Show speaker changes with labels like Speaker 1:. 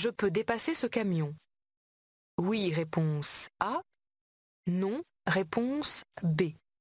Speaker 1: Je peux dépasser ce camion. Oui, réponse A. Non, réponse B.